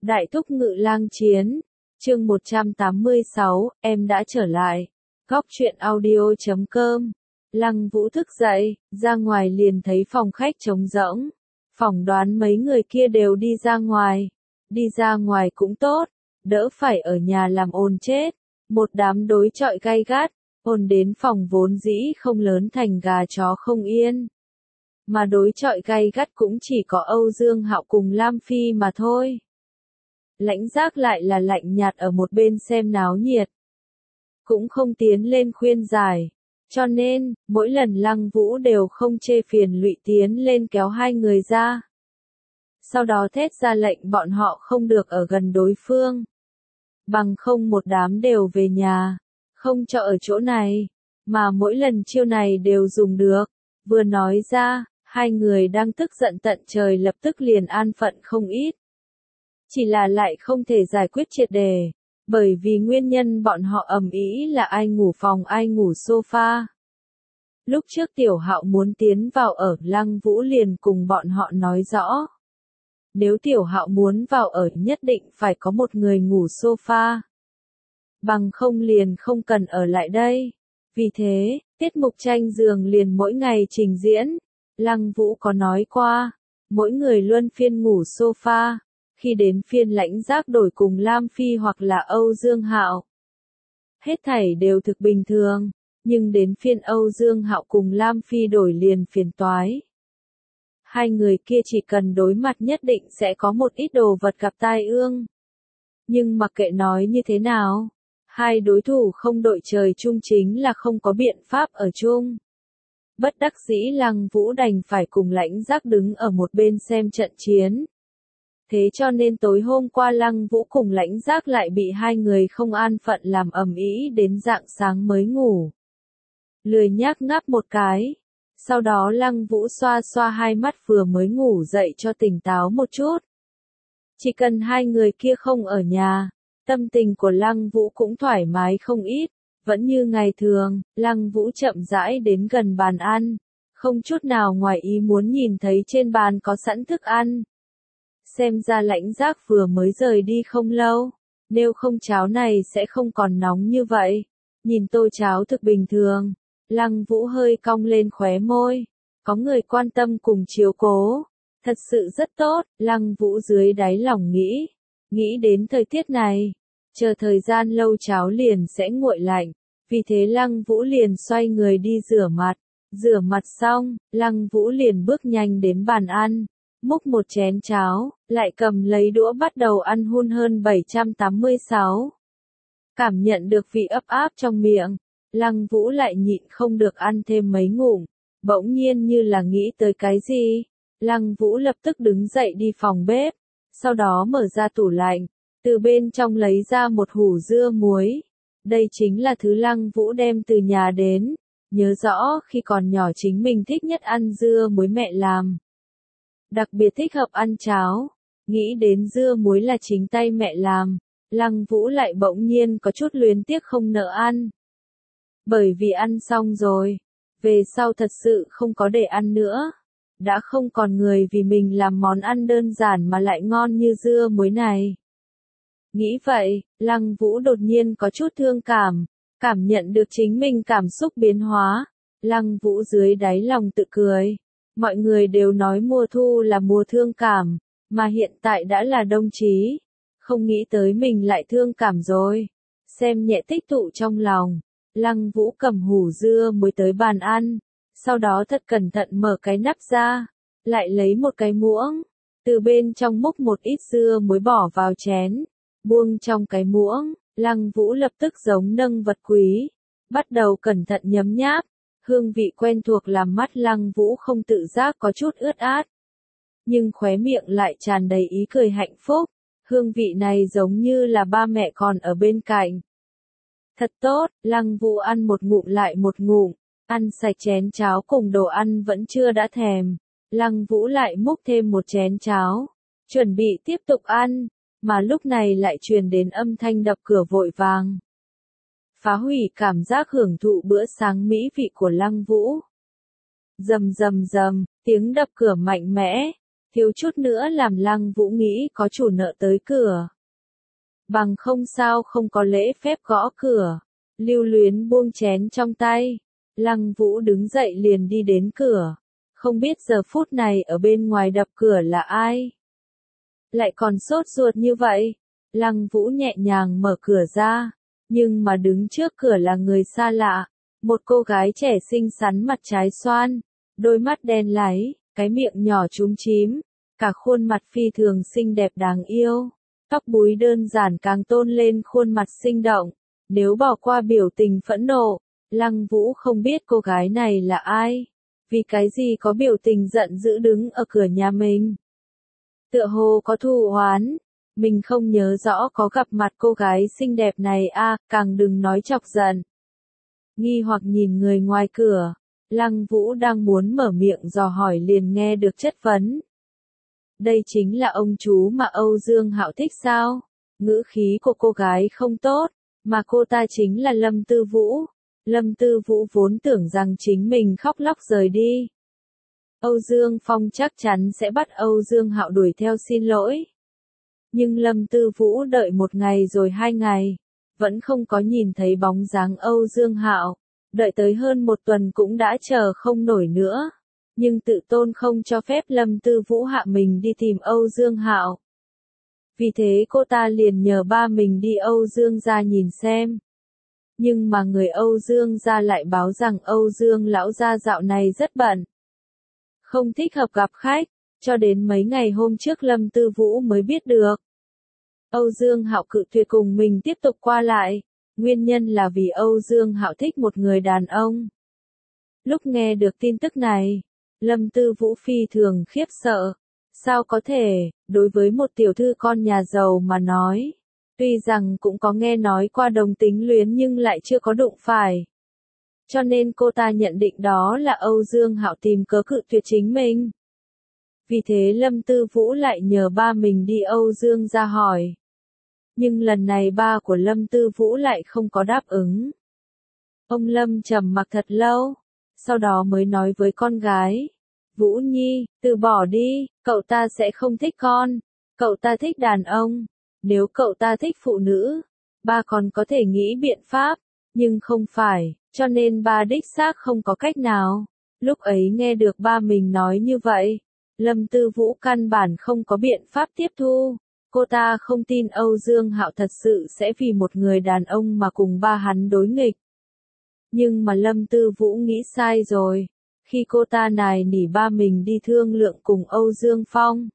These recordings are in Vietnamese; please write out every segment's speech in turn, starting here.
Đại thúc ngự lang chiến, chương 186, em đã trở lại. Góc truyện audio.com. Lăng Vũ thức dậy, ra ngoài liền thấy phòng khách trống rỗng. Phỏng đoán mấy người kia đều đi ra ngoài. Đi ra ngoài cũng tốt, đỡ phải ở nhà làm ồn chết. Một đám đối chọi gay gắt, ồn đến phòng vốn dĩ không lớn thành gà chó không yên. Mà đối chọi gay gắt cũng chỉ có Âu Dương Hạo cùng Lam Phi mà thôi. Lãnh Giác lại là lạnh nhạt ở một bên xem náo nhiệt. Cũng không tiến lên khuyên giải. Cho nên, mỗi lần Lăng Vũ đều không chê phiền lụy tiến lên kéo hai người ra. Sau đó thét ra lệnh bọn họ không được ở gần đối phương. Bằng không một đám đều về nhà, không cho ở chỗ này. Mà mỗi lần chiêu này đều dùng được. Vừa nói ra, hai người đang tức giận tận trời lập tức liền an phận không ít. Chỉ là lại không thể giải quyết triệt đề, bởi vì nguyên nhân bọn họ ầm ĩ là ai ngủ phòng ai ngủ sofa. Lúc trước Tiểu Hạo muốn tiến vào ở, Lăng Vũ liền cùng bọn họ nói rõ. Nếu Tiểu Hạo muốn vào ở nhất định phải có một người ngủ sofa. Bằng không liền không cần ở lại đây. Vì thế, tiết mục tranh giường liền mỗi ngày trình diễn. Lăng Vũ có nói qua, mỗi người luân phiên ngủ sofa. Khi đến phiên Lãnh Giác đổi cùng Lam Phi hoặc là Âu Dương Hạo, hết thảy đều thực bình thường, nhưng đến phiên Âu Dương Hạo cùng Lam Phi đổi liền phiền toái. Hai người kia chỉ cần đối mặt nhất định sẽ có một ít đồ vật gặp tai ương. Nhưng mặc kệ nói như thế nào, hai đối thủ không đội trời chung chính là không có biện pháp ở chung. Bất đắc dĩ Lăng Vũ đành phải cùng Lãnh Giác đứng ở một bên xem trận chiến. Thế cho nên tối hôm qua Lăng Vũ cùng Lãnh Giác lại bị hai người không an phận làm ầm ĩ đến rạng sáng mới ngủ. Lười nhác ngáp một cái. Sau đó Lăng Vũ xoa xoa hai mắt vừa mới ngủ dậy cho tỉnh táo một chút. Chỉ cần hai người kia không ở nhà, tâm tình của Lăng Vũ cũng thoải mái không ít. Vẫn như ngày thường, Lăng Vũ chậm rãi đến gần bàn ăn. Không chút nào ngoài ý muốn nhìn thấy trên bàn có sẵn thức ăn. Xem ra Lãnh Giác vừa mới rời đi không lâu, nếu không cháo này sẽ không còn nóng như vậy. Nhìn tô cháo thực bình thường, Lăng Vũ hơi cong lên khóe môi, có người quan tâm cùng chiếu cố, thật sự rất tốt. Lăng Vũ dưới đáy lòng nghĩ đến thời tiết này, chờ thời gian lâu cháo liền sẽ nguội lạnh, vì thế Lăng Vũ liền xoay người đi rửa mặt xong, Lăng Vũ liền bước nhanh đến bàn ăn. Múc một chén cháo, lại cầm lấy đũa bắt đầu ăn hun hơn 786. Cảm nhận được vị ấp áp trong miệng, Lăng Vũ lại nhịn không được ăn thêm mấy ngụm, bỗng nhiên như là nghĩ tới cái gì. Lăng Vũ lập tức đứng dậy đi phòng bếp, sau đó mở ra tủ lạnh, từ bên trong lấy ra một hũ dưa muối. Đây chính là thứ Lăng Vũ đem từ nhà đến, nhớ rõ khi còn nhỏ chính mình thích nhất ăn dưa muối mẹ làm. Đặc biệt thích hợp ăn cháo, nghĩ đến dưa muối là chính tay mẹ làm, Lăng Vũ lại bỗng nhiên có chút luyến tiếc không nỡ ăn. Bởi vì ăn xong rồi, về sau thật sự không có để ăn nữa. Đã không còn người vì mình làm món ăn đơn giản mà lại ngon như dưa muối này. Nghĩ vậy, Lăng Vũ đột nhiên có chút thương cảm nhận được chính mình cảm xúc biến hóa. Lăng Vũ dưới đáy lòng tự cười. Mọi người đều nói mùa thu là mùa thương cảm, mà hiện tại đã là đông chí. Không nghĩ tới mình lại thương cảm rồi. Xem nhẹ tích tụ trong lòng, Lăng Vũ cầm hũ dưa muối tới bàn ăn, sau đó thật cẩn thận mở cái nắp ra, lại lấy một cái muỗng, từ bên trong múc một ít dưa muối bỏ vào chén, buông trong cái muỗng. Lăng Vũ lập tức giống nâng vật quý, bắt đầu cẩn thận nhấm nháp. Hương vị quen thuộc làm mắt Lăng Vũ không tự giác có chút ướt át. Nhưng khóe miệng lại tràn đầy ý cười hạnh phúc. Hương vị này giống như là ba mẹ còn ở bên cạnh. Thật tốt, Lăng Vũ ăn một ngụm lại một ngụm. Ăn sạch chén cháo cùng đồ ăn vẫn chưa đã thèm. Lăng Vũ lại múc thêm một chén cháo. Chuẩn bị tiếp tục ăn. Mà lúc này lại truyền đến âm thanh đập cửa vội vàng. Phá hủy cảm giác hưởng thụ bữa sáng mỹ vị của Lăng Vũ. Rầm rầm rầm, tiếng đập cửa mạnh mẽ, thiếu chút nữa làm Lăng Vũ nghĩ có chủ nợ tới cửa. Bằng không sao không có lễ phép gõ cửa. Lưu Luyến buông chén trong tay. Lăng Vũ đứng dậy liền đi đến cửa. Không biết giờ phút này ở bên ngoài đập cửa là ai. Lại còn sốt ruột như vậy. Lăng Vũ nhẹ nhàng mở cửa ra. Nhưng mà đứng trước cửa là người xa lạ. Một cô gái trẻ xinh xắn mặt trái xoan. Đôi mắt đen láy, cái miệng nhỏ chúm chím. Cả khuôn mặt phi thường xinh đẹp đáng yêu. Tóc búi đơn giản càng tôn lên khuôn mặt sinh động. Nếu bỏ qua biểu tình phẫn nộ, Lăng Vũ không biết cô gái này là ai. Vì cái gì có biểu tình giận dữ đứng ở cửa nhà mình. Tựa hồ có thù oán. Mình không nhớ rõ có gặp mặt cô gái xinh đẹp này càng đừng nói chọc giận. Nghi hoặc nhìn người ngoài cửa. Lăng Vũ đang muốn mở miệng dò hỏi liền nghe được chất vấn. Đây chính là ông chú mà Âu Dương Hạo thích sao? Ngữ khí của cô gái không tốt, mà cô ta chính là Lâm Tư Vũ. Lâm Tư Vũ vốn tưởng rằng chính mình khóc lóc rời đi. Âu Dương Phong chắc chắn sẽ bắt Âu Dương Hạo đuổi theo xin lỗi. Nhưng Lâm Tư Vũ đợi 1 ngày rồi 2 ngày, vẫn không có nhìn thấy bóng dáng Âu Dương Hạo. Đợi tới hơn 1 tuần cũng đã chờ không nổi nữa. Nhưng tự tôn không cho phép Lâm Tư Vũ hạ mình đi tìm Âu Dương Hạo. Vì thế cô ta liền nhờ ba mình đi Âu Dương gia nhìn xem. Nhưng mà người Âu Dương gia lại báo rằng Âu Dương lão gia dạo này rất bận. Không thích hợp gặp khách, cho đến mấy ngày hôm trước Lâm Tư Vũ mới biết được. Âu Dương Hạo cự tuyệt cùng mình tiếp tục qua lại. Nguyên nhân là vì Âu Dương Hạo thích một người đàn ông. Lúc nghe được tin tức này, Lâm Tư Vũ phi thường khiếp sợ. Sao có thể, đối với một tiểu thư con nhà giàu mà nói. Tuy rằng cũng có nghe nói qua đồng tính luyến nhưng lại chưa có đụng phải. Cho nên cô ta nhận định đó là Âu Dương Hạo tìm cớ cự tuyệt chính mình. Vì thế Lâm Tư Vũ lại nhờ ba mình đi Âu Dương ra hỏi. Nhưng lần này ba của Lâm Tư Vũ lại không có đáp ứng. Ông Lâm trầm mặc thật lâu, sau đó mới nói với con gái. Vũ Nhi, từ bỏ đi, cậu ta sẽ không thích con. Cậu ta thích đàn ông. Nếu cậu ta thích phụ nữ, ba còn có thể nghĩ biện pháp, nhưng không phải, cho nên ba đích xác không có cách nào. Lúc ấy nghe được ba mình nói như vậy, Lâm Tư Vũ căn bản không có biện pháp tiếp thu. Cô ta không tin Âu Dương Hạo thật sự sẽ vì một người đàn ông mà cùng ba hắn đối nghịch. Nhưng mà Lâm Tư Vũ nghĩ sai rồi. Khi cô ta nài nỉ ba mình đi thương lượng cùng Âu Dương Phong.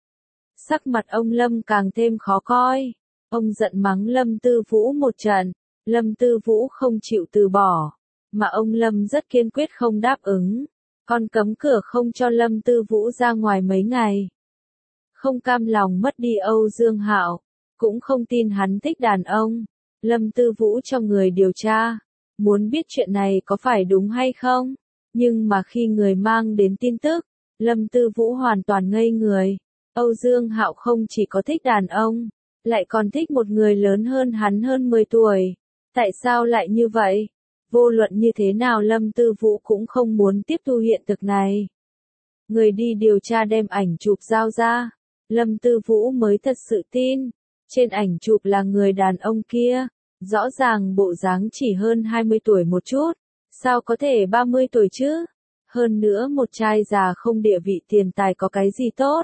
Sắc mặt ông Lâm càng thêm khó coi. Ông giận mắng Lâm Tư Vũ một trận. Lâm Tư Vũ không chịu từ bỏ. Mà ông Lâm rất kiên quyết không đáp ứng. Còn cấm cửa không cho Lâm Tư Vũ ra ngoài mấy ngày. Không cam lòng mất đi Âu Dương Hạo. Cũng không tin hắn thích đàn ông. Lâm Tư Vũ cho người điều tra. Muốn biết chuyện này có phải đúng hay không? Nhưng mà khi người mang đến tin tức, Lâm Tư Vũ hoàn toàn ngây người. Âu Dương Hạo không chỉ có thích đàn ông, lại còn thích một người lớn hơn hắn hơn 10 tuổi. Tại sao lại như vậy? Vô luận như thế nào Lâm Tư Vũ cũng không muốn tiếp thu hiện thực này. Người đi điều tra đem ảnh chụp giao ra. Lâm Tư Vũ mới thật sự tin. Trên ảnh chụp là người đàn ông kia. Rõ ràng bộ dáng chỉ hơn 20 tuổi một chút. Sao có thể 30 tuổi chứ? Hơn nữa một trai già không địa vị tiền tài có cái gì tốt?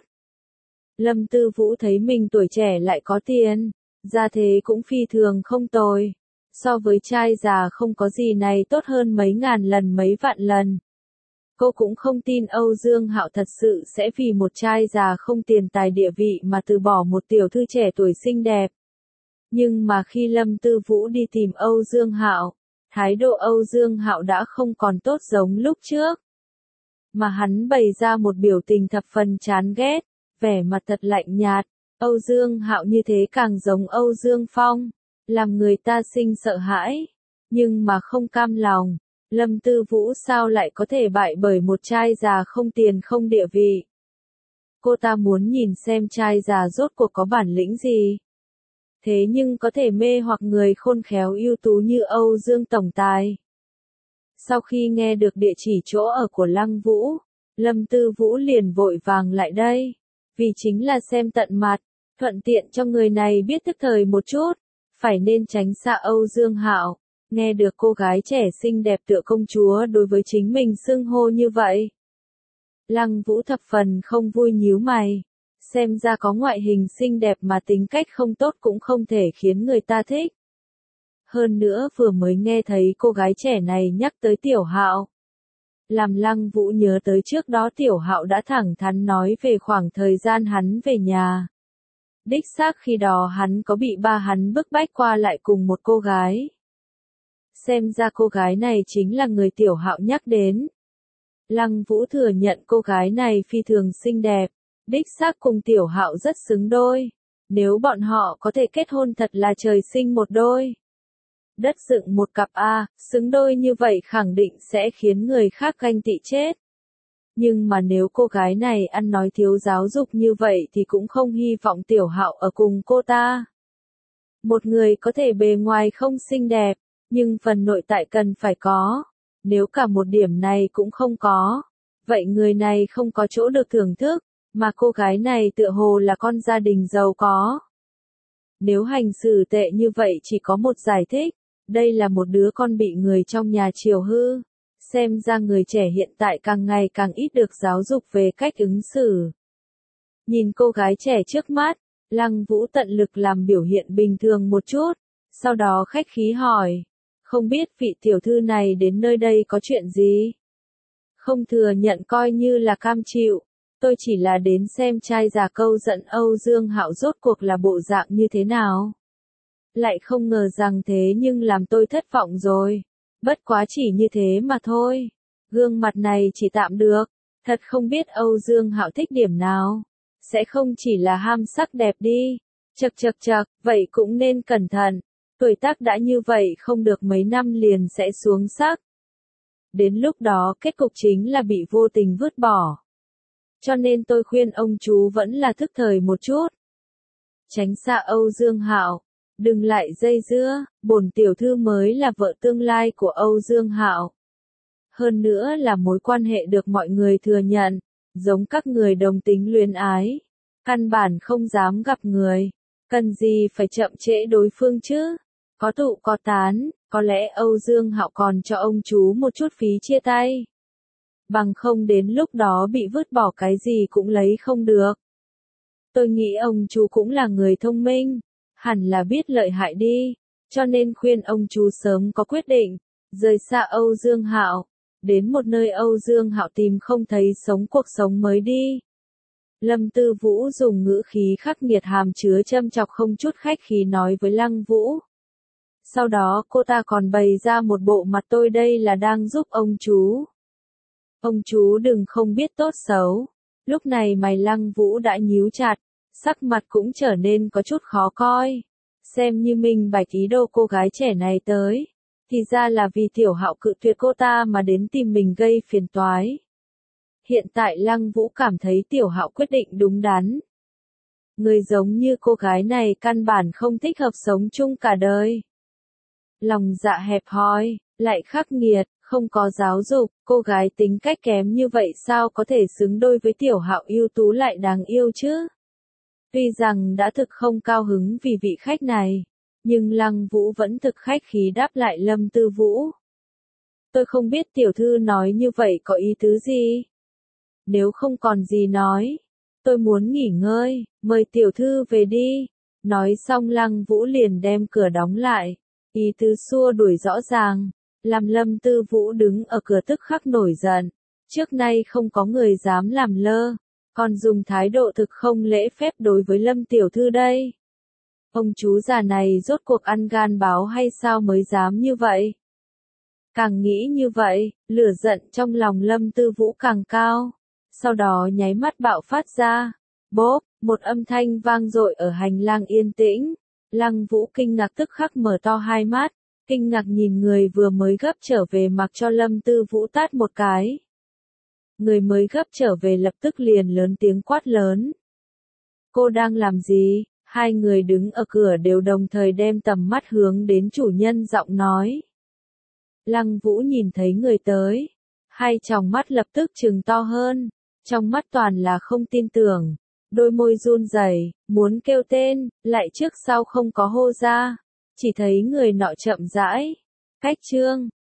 Lâm Tư Vũ thấy mình tuổi trẻ lại có tiền, gia thế cũng phi thường không tồi. So với trai già không có gì này tốt hơn mấy ngàn lần mấy vạn lần. Cô cũng không tin Âu Dương Hạo thật sự sẽ vì một trai già không tiền tài địa vị mà từ bỏ một tiểu thư trẻ tuổi xinh đẹp. Nhưng mà khi Lâm Tư Vũ đi tìm Âu Dương Hạo, thái độ Âu Dương Hạo đã không còn tốt giống lúc trước. Mà hắn bày ra một biểu tình thập phần chán ghét, vẻ mặt thật lạnh nhạt. Âu Dương Hạo như thế càng giống Âu Dương Phong, làm người ta sinh sợ hãi, nhưng mà không cam lòng. Lâm Tư Vũ sao lại có thể bại bởi một trai già không tiền không địa vị? Cô ta muốn nhìn xem trai già rốt cuộc có bản lĩnh gì. Thế nhưng có thể mê hoặc người khôn khéo ưu tú như Âu Dương tổng tài. Sau khi nghe được địa chỉ chỗ ở của Lăng Vũ, Lâm Tư Vũ liền vội vàng lại đây. vì chính là xem tận mặt, thuận tiện cho người này biết tức thời một chút, phải nên tránh xa Âu Dương Hạo. Nghe được cô gái trẻ xinh đẹp tựa công chúa đối với chính mình xưng hô như vậy. Lăng Vũ thập phần không vui nhíu mày. Xem ra có ngoại hình xinh đẹp mà tính cách không tốt cũng không thể khiến người ta thích. Hơn nữa vừa mới nghe thấy cô gái trẻ này nhắc tới Tiểu Hạo. Làm Lăng Vũ nhớ tới trước đó Tiểu Hạo đã thẳng thắn nói về khoảng thời gian hắn về nhà. Đích xác khi đó hắn có bị ba hắn bức bách qua lại cùng một cô gái. Xem ra cô gái này chính là người Tiểu Hạo nhắc đến. Lăng Vũ thừa nhận cô gái này phi thường xinh đẹp, đích xác cùng Tiểu Hạo rất xứng đôi. Nếu bọn họ có thể kết hôn thật là trời sinh một đôi. Đất dựng một cặp A, xứng đôi như vậy khẳng định sẽ khiến người khác ganh tị chết. Nhưng mà nếu cô gái này ăn nói thiếu giáo dục như vậy thì cũng không hy vọng Tiểu Hạo ở cùng cô ta. Một người có thể bề ngoài không xinh đẹp, nhưng phần nội tại cần phải có. Nếu cả một điểm này cũng không có, vậy người này không có chỗ được thưởng thức, mà cô gái này tựa hồ là con gia đình giàu có. Nếu hành xử tệ như vậy chỉ có một giải thích, đây là một đứa con bị người trong nhà chiều hư. Xem ra người trẻ hiện tại càng ngày càng ít được giáo dục về cách ứng xử. Nhìn cô gái trẻ trước mắt, Lăng Vũ tận lực làm biểu hiện bình thường một chút, sau đó khách khí hỏi. Không biết vị tiểu thư này đến nơi đây có chuyện gì? Không thừa nhận coi như là cam chịu, tôi chỉ là đến xem trai già câu giận Âu Dương Hạo rốt cuộc là bộ dạng như thế nào. Lại không ngờ rằng thế nhưng làm tôi thất vọng rồi. Bất quá chỉ như thế mà thôi. Gương mặt này chỉ tạm được. Thật không biết Âu Dương Hạo thích điểm nào. Sẽ không chỉ là ham sắc đẹp đi. Chậc chậc chậc, vậy cũng nên cẩn thận. Tuổi tác đã như vậy không được mấy năm liền sẽ xuống sắc. Đến lúc đó kết cục chính là bị vô tình vứt bỏ. Cho nên tôi khuyên ông chú vẫn là thức thời một chút. Tránh xa Âu Dương Hạo. Đừng lại dây dưa, bổn tiểu thư mới là vợ tương lai của Âu Dương Hạo. Hơn nữa là mối quan hệ được mọi người thừa nhận, giống các người đồng tính luyến ái. Căn bản không dám gặp người, cần gì phải chậm trễ đối phương chứ. Có tụ có tán, có lẽ Âu Dương Hạo còn cho ông chú một chút phí chia tay. Bằng không đến lúc đó bị vứt bỏ cái gì cũng lấy không được. Tôi nghĩ ông chú cũng là người thông minh. Hẳn là biết lợi hại đi, cho nên khuyên ông chú sớm có quyết định, rời xa Âu Dương Hạo, đến một nơi Âu Dương Hạo tìm không thấy sống cuộc sống mới đi. Lâm Tư Vũ dùng ngữ khí khắc nghiệt hàm chứa châm chọc không chút khách khí nói với Lăng Vũ. Sau đó cô ta còn bày ra một bộ mặt tôi đây là đang giúp ông chú. Ông chú đừng không biết tốt xấu. Lúc này mày Lăng Vũ đã nhíu chặt. Sắc mặt cũng trở nên có chút khó coi. Xem như minh bạch ý đồ cô gái trẻ này tới. Thì ra là vì Tiểu Hạo cự tuyệt cô ta mà đến tìm mình gây phiền toái. Hiện tại Lăng Vũ cảm thấy Tiểu Hạo quyết định đúng đắn. Người giống như cô gái này căn bản không thích hợp sống chung cả đời. Lòng dạ hẹp hòi, lại khắc nghiệt, không có giáo dục, cô gái tính cách kém như vậy sao có thể xứng đôi với Tiểu Hạo ưu tú lại đáng yêu chứ? Tuy rằng đã thực không cao hứng vì vị khách này, nhưng Lăng Vũ vẫn thực khách khí đáp lại Lâm Tư Vũ. Tôi không biết tiểu thư nói như vậy có ý tứ gì. Nếu không còn gì nói, tôi muốn nghỉ ngơi, mời tiểu thư về đi. Nói xong Lăng Vũ liền đem cửa đóng lại, ý tứ xua đuổi rõ ràng, làm Lâm Tư Vũ đứng ở cửa tức khắc nổi giận. Trước nay không có người dám làm lơ. Còn dùng thái độ thực không lễ phép đối với Lâm tiểu thư đây. Ông chú già này rốt cuộc ăn gan báo hay sao mới dám như vậy? Càng nghĩ như vậy, lửa giận trong lòng Lâm Tư Vũ càng cao. Sau đó nháy mắt bạo phát ra. Bốp, một âm thanh vang dội ở hành lang yên tĩnh. Lăng Vũ kinh ngạc tức khắc mở to hai mắt. Kinh ngạc nhìn người vừa mới gấp trở về mặc cho Lâm Tư Vũ tát một cái. Người mới gấp trở về lập tức liền lớn tiếng quát lớn. Cô đang làm gì? Hai người đứng ở cửa đều đồng thời đem tầm mắt hướng đến chủ nhân giọng nói. Lăng Vũ nhìn thấy người tới. Hai tròng mắt lập tức trừng to hơn. Trong mắt toàn là không tin tưởng. đôi môi run rẩy, muốn kêu tên, lại trước sau không có hô ra, chỉ thấy người nọ chậm rãi, cách Trương